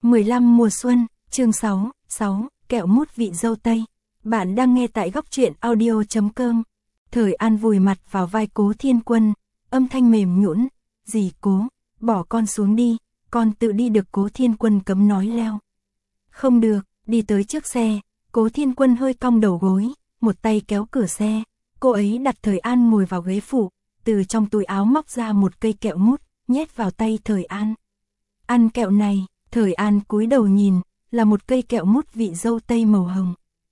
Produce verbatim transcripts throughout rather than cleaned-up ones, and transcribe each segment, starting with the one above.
mười lăm mùa xuân, chương sáu, sáu, kẹo mút vị dâu tây. Bạn đang nghe tại góc truyện audio chấm com. Thời An vùi mặt vào vai Cố Thiên Quân, âm thanh mềm nhũn, "Dì Cố, bỏ con xuống đi, con tự đi được." Cố Thiên Quân cấm nói leo. "Không được." Đi tới trước xe, Cố Thiên Quân hơi cong đầu gối, một tay kéo cửa xe, cô ấy đặt Thời An ngồi vào ghế phụ, từ trong túi áo móc ra một cây kẹo mút, nhét vào tay Thời An. "Ăn kẹo này." Thời An cúi đầu nhìn, là một cây kẹo mút vị dâu tây màu hồng.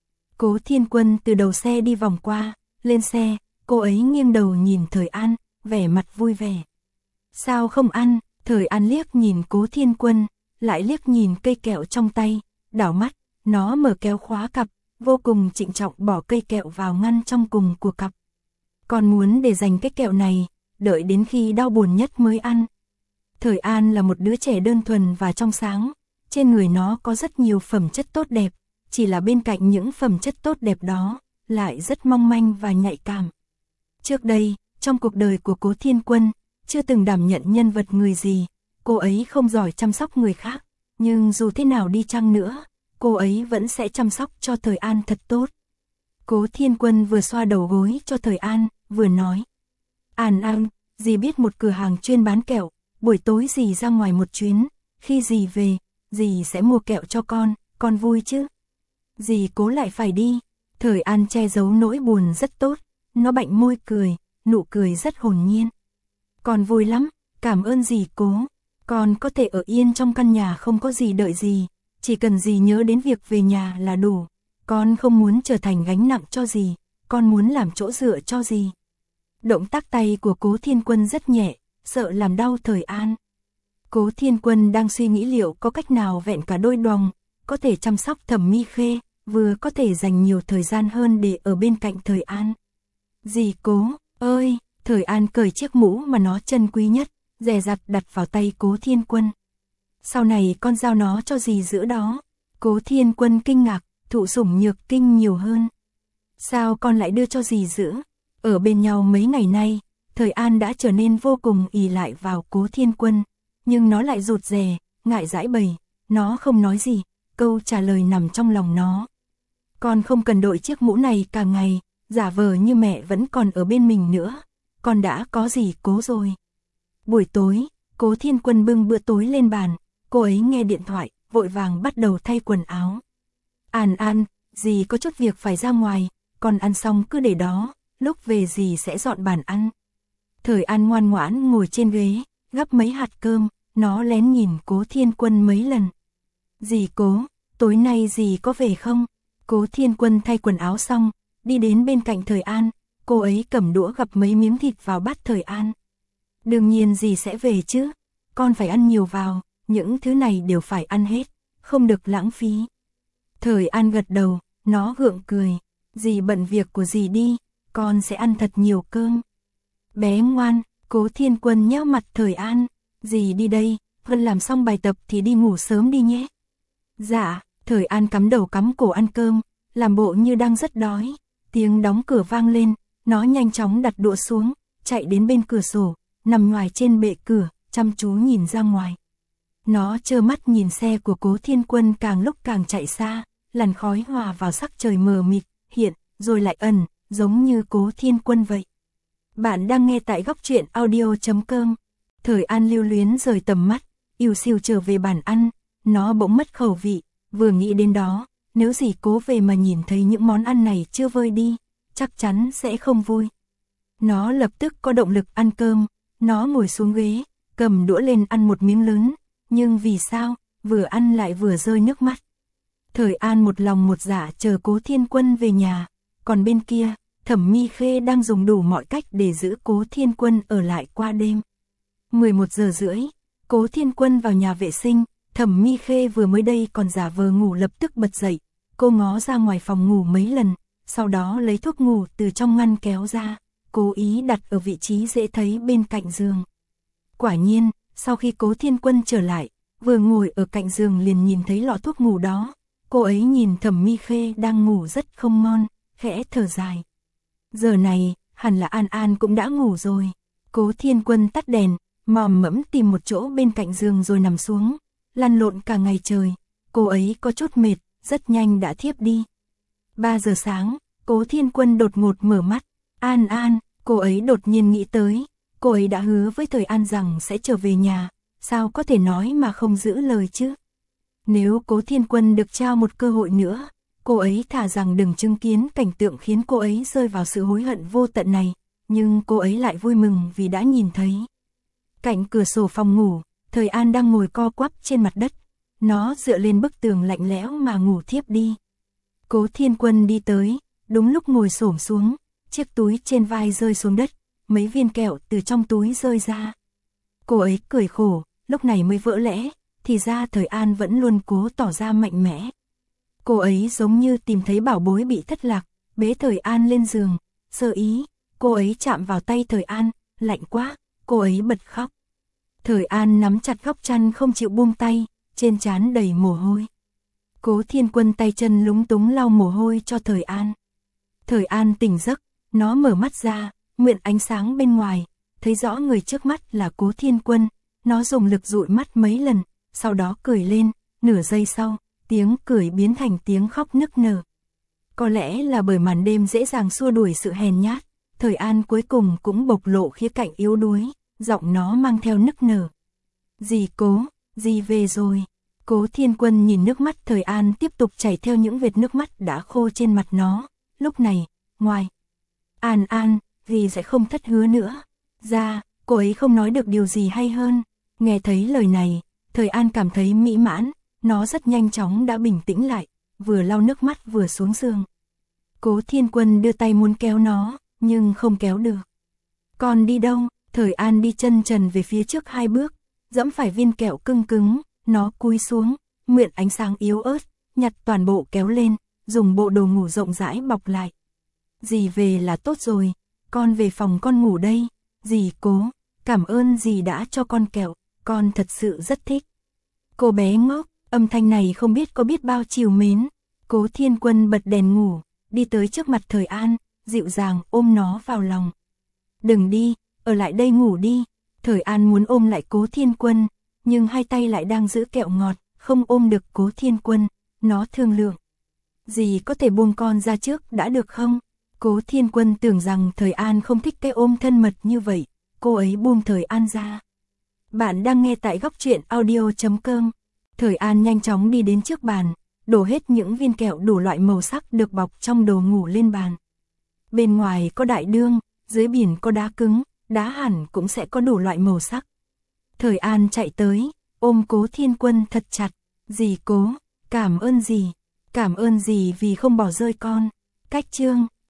Cố Thiên Quân từ đầu xe đi vòng qua, lên xe, cô ấy nghiêng đầu nhìn Thời An, vẻ mặt vui vẻ. "Sao không ăn?" Thời An liếc nhìn Cố Thiên Quân, lại liếc nhìn cây kẹo trong tay, đảo mắt, nó mở kéo khóa cặp, vô cùng trịnh trọng bỏ cây kẹo vào ngăn trong cùng của cặp. "Con muốn để dành cái kẹo này, đợi đến khi đau buồn nhất mới ăn." Thời An là một đứa trẻ đơn thuần và trong sáng, trên người nó có rất nhiều phẩm chất tốt đẹp, chỉ là bên cạnh những phẩm chất tốt đẹp đó, lại rất mong manh và nhạy cảm. Trước đây, trong cuộc đời của Cố Thiên Quân, chưa từng đảm nhận nhân vật người gì, cô ấy không giỏi chăm sóc người khác, nhưng dù thế nào đi chăng nữa, cô ấy vẫn sẽ chăm sóc cho Thời An thật tốt. Cố Thiên Quân vừa xoa đầu gối cho Thời An, vừa nói: "An An, dì biết một cửa hàng chuyên bán kẹo, buổi tối dì ra ngoài một chuyến, khi dì về, dì sẽ mua kẹo cho con, con vui chứ?" "Dì Cố lại phải đi." Thời An che giấu nỗi buồn rất tốt, nó bạnh môi cười, nụ cười rất hồn nhiên. "Con vui lắm, cảm ơn dì Cố, con có thể ở yên trong căn nhà không có gì đợi dì, chỉ cần dì nhớ đến việc về nhà là đủ, con không muốn trở thành gánh nặng cho dì, con muốn làm chỗ dựa cho dì." Động tác tay của Cố Thiên Quân rất nhẹ, sợ làm đau Thời An. Cố Thiên Quân đang suy nghĩ liệu có cách nào vẹn cả đôi đoòng, có thể chăm sóc Thẩm Mi Khê, vừa có thể dành nhiều thời gian hơn để ở bên cạnh Thời An. "Dì Cố ơi!" Thời An cởi chiếc mũ mà nó trân quý nhất, dè dặt đặt vào tay Cố Thiên Quân. "Sau này con giao nó cho dì giữ đó." Cố Thiên Quân kinh ngạc, thụ sủng nhược kinh nhiều hơn. "Sao con lại đưa cho dì giữ?" Ở bên nhau mấy ngày nay, Thời An đã trở nên vô cùng ỷ lại vào Cố Thiên Quân, nhưng nó lại rụt rè, ngại giãi bày, nó không nói gì, câu trả lời nằm trong lòng nó. "Con không cần đội chiếc mũ này cả ngày, giả vờ như mẹ vẫn còn ở bên mình nữa, con đã có dì Cố rồi." Buổi tối, Cố Thiên Quân bưng bữa tối lên bàn, cô ấy nghe điện thoại, vội vàng bắt đầu thay quần áo. "An An, dì có chút việc phải ra ngoài, con ăn xong cứ để đó, lúc về dì sẽ dọn bàn ăn." Thời An ngoan ngoãn ngồi trên ghế, gắp mấy hạt cơm, nó lén nhìn Cố Thiên Quân mấy lần. "Dì Cố, tối nay dì có về không?" Cố Thiên Quân thay quần áo xong, đi đến bên cạnh Thời An, cô ấy cầm đũa gắp mấy miếng thịt vào bát Thời An. "Đương nhiên dì sẽ về chứ, con phải ăn nhiều vào, những thứ này đều phải ăn hết, không được lãng phí." Thời An gật đầu, nó gượng cười, "Dì bận việc của dì đi, con sẽ ăn thật nhiều cơm." "Bé ngoan." Cố Thiên Quân nheo mặt Thời An, "Dì đi đây, Vân làm xong bài tập thì đi ngủ sớm đi nhé." "Dạ." Thời An cắm đầu cắm cổ ăn cơm, làm bộ như đang rất đói. Tiếng đóng cửa vang lên, nó nhanh chóng đặt đũa xuống, chạy đến bên cửa sổ, nằm ngoài trên bệ cửa, chăm chú nhìn ra ngoài. Nó trơ mắt nhìn xe của Cố Thiên Quân càng lúc càng chạy xa, làn khói hòa vào sắc trời mờ mịt, hiện, rồi lại ẩn, giống như Cố Thiên Quân vậy. Bạn đang nghe tại góc truyện audio chấm com. Thời An lưu luyến rời tầm mắt, ưu siêu trở về bàn ăn, nó bỗng mất khẩu vị, vừa nghĩ đến đó, nếu dì Cố về mà nhìn thấy những món ăn này chưa vơi đi, chắc chắn sẽ không vui. Nó lập tức có động lực ăn cơm, nó ngồi xuống ghế, cầm đũa lên ăn một miếng lớn, nhưng vì sao, vừa ăn lại vừa rơi nước mắt. Thời An một lòng một dạ chờ Cố Thiên Quân về nhà, còn bên kia, Thẩm Mi Khê đang dùng đủ mọi cách để giữ Cố Thiên Quân ở lại qua đêm. mười một giờ rưỡi, Cố Thiên Quân vào nhà vệ sinh, Thẩm Mi Khê vừa mới đây còn giả vờ ngủ lập tức bật dậy, cô ngó ra ngoài phòng ngủ mấy lần, sau đó lấy thuốc ngủ từ trong ngăn kéo ra, cố ý đặt ở vị trí dễ thấy bên cạnh giường. Quả nhiên, sau khi Cố Thiên Quân trở lại, vừa ngồi ở cạnh giường liền nhìn thấy lọ thuốc ngủ đó, cô ấy nhìn Thẩm Mi Khê đang ngủ rất không ngon, khẽ thở dài. Giờ này, hẳn là An An cũng đã ngủ rồi. Cố Thiên Quân tắt đèn, mòm mẫm tìm một chỗ bên cạnh giường rồi nằm xuống, lăn lộn cả ngày trời, cô ấy có chút mệt, rất nhanh đã thiếp đi. ba giờ sáng, Cố Thiên Quân đột ngột mở mắt, An An, cô ấy đột nhiên nghĩ tới, cô ấy đã hứa với Thời An rằng sẽ trở về nhà, sao có thể nói mà không giữ lời chứ? Nếu Cố Thiên Quân được trao một cơ hội nữa, cô ấy thà rằng đừng chứng kiến cảnh tượng khiến cô ấy rơi vào sự hối hận vô tận này, nhưng cô ấy lại vui mừng vì đã nhìn thấy. Cạnh cửa sổ phòng ngủ, Thời An đang ngồi co quắp trên mặt đất, nó dựa lên bức tường lạnh lẽo mà ngủ thiếp đi. Cố Thiên Quân đi tới, đúng lúc ngồi xổm xuống, chiếc túi trên vai rơi xuống đất, mấy viên kẹo từ trong túi rơi ra. Cô ấy cười khổ, lúc này mới vỡ lẽ, thì ra Thời An vẫn luôn cố tỏ ra mạnh mẽ. Cô ấy giống như tìm thấy bảo bối bị thất lạc, bế Thời An lên giường, sơ ý, cô ấy chạm vào tay Thời An, lạnh quá, cô ấy bật khóc. Thời An nắm chặt góc chăn không chịu buông tay, trên trán đầy mồ hôi. Cố Thiên Quân tay chân lúng túng lau mồ hôi cho Thời An. Thời An tỉnh giấc, nó mở mắt ra, mượn ánh sáng bên ngoài, thấy rõ người trước mắt là Cố Thiên Quân, nó dùng lực dụi mắt mấy lần, sau đó cười lên, nửa giây sau, tiếng cười biến thành tiếng khóc nức nở. Có lẽ là bởi màn đêm dễ dàng xua đuổi sự hèn nhát, Thời An cuối cùng cũng bộc lộ khía cạnh yếu đuối, giọng nó mang theo nức nở. Dì Cố, dì về rồi. Cố Thiên Quân nhìn nước mắt Thời An tiếp tục chảy theo những vệt nước mắt đã khô trên mặt nó, lúc này, ngoài. An An, dì sẽ không thất hứa nữa. Ra, cô ấy không nói được điều gì hay hơn. Nghe thấy lời này, Thời An cảm thấy mỹ mãn, nó rất nhanh chóng đã bình tĩnh lại, vừa lau nước mắt vừa xuống giường. Cố Thiên Quân đưa tay muốn kéo nó, nhưng không kéo được. Con đi đâu? Thời An đi chân trần về phía trước hai bước, dẫm phải viên kẹo cưng cứng, nó cúi xuống, mượn ánh sáng yếu ớt, nhặt toàn bộ kéo lên, dùng bộ đồ ngủ rộng rãi bọc lại. Dì về là tốt rồi, con về phòng con ngủ đây. Dì Cố, cảm ơn dì đã cho con kẹo, con thật sự rất thích. Cô bé ngốc, âm thanh này không biết có biết bao chiều mến. Cố Thiên Quân bật đèn ngủ, đi tới trước mặt Thời An, dịu dàng ôm nó vào lòng. Đừng đi, ở lại đây ngủ đi. Thời An muốn ôm lại Cố Thiên Quân, nhưng hai tay lại đang giữ kẹo ngọt, không ôm được Cố Thiên Quân, nó thương lượng. Dì có thể buông con ra trước đã được không? Cố Thiên Quân tưởng rằng Thời An không thích cái ôm thân mật như vậy, cô ấy buông Thời An ra. Bạn đang nghe tại góc truyện audio chấm com. Thời An nhanh chóng đi đến trước bàn, đổ hết những viên kẹo đủ loại màu sắc được bọc trong đồ ngủ lên bàn. Bên ngoài có đại đương, dưới biển có đá cứng, đá hẳn cũng sẽ có đủ loại màu sắc. Thời An chạy tới, ôm Cố Thiên Quân thật chặt. Dì Cố, cảm ơn dì, cảm ơn dì vì không bỏ rơi con. Cách chương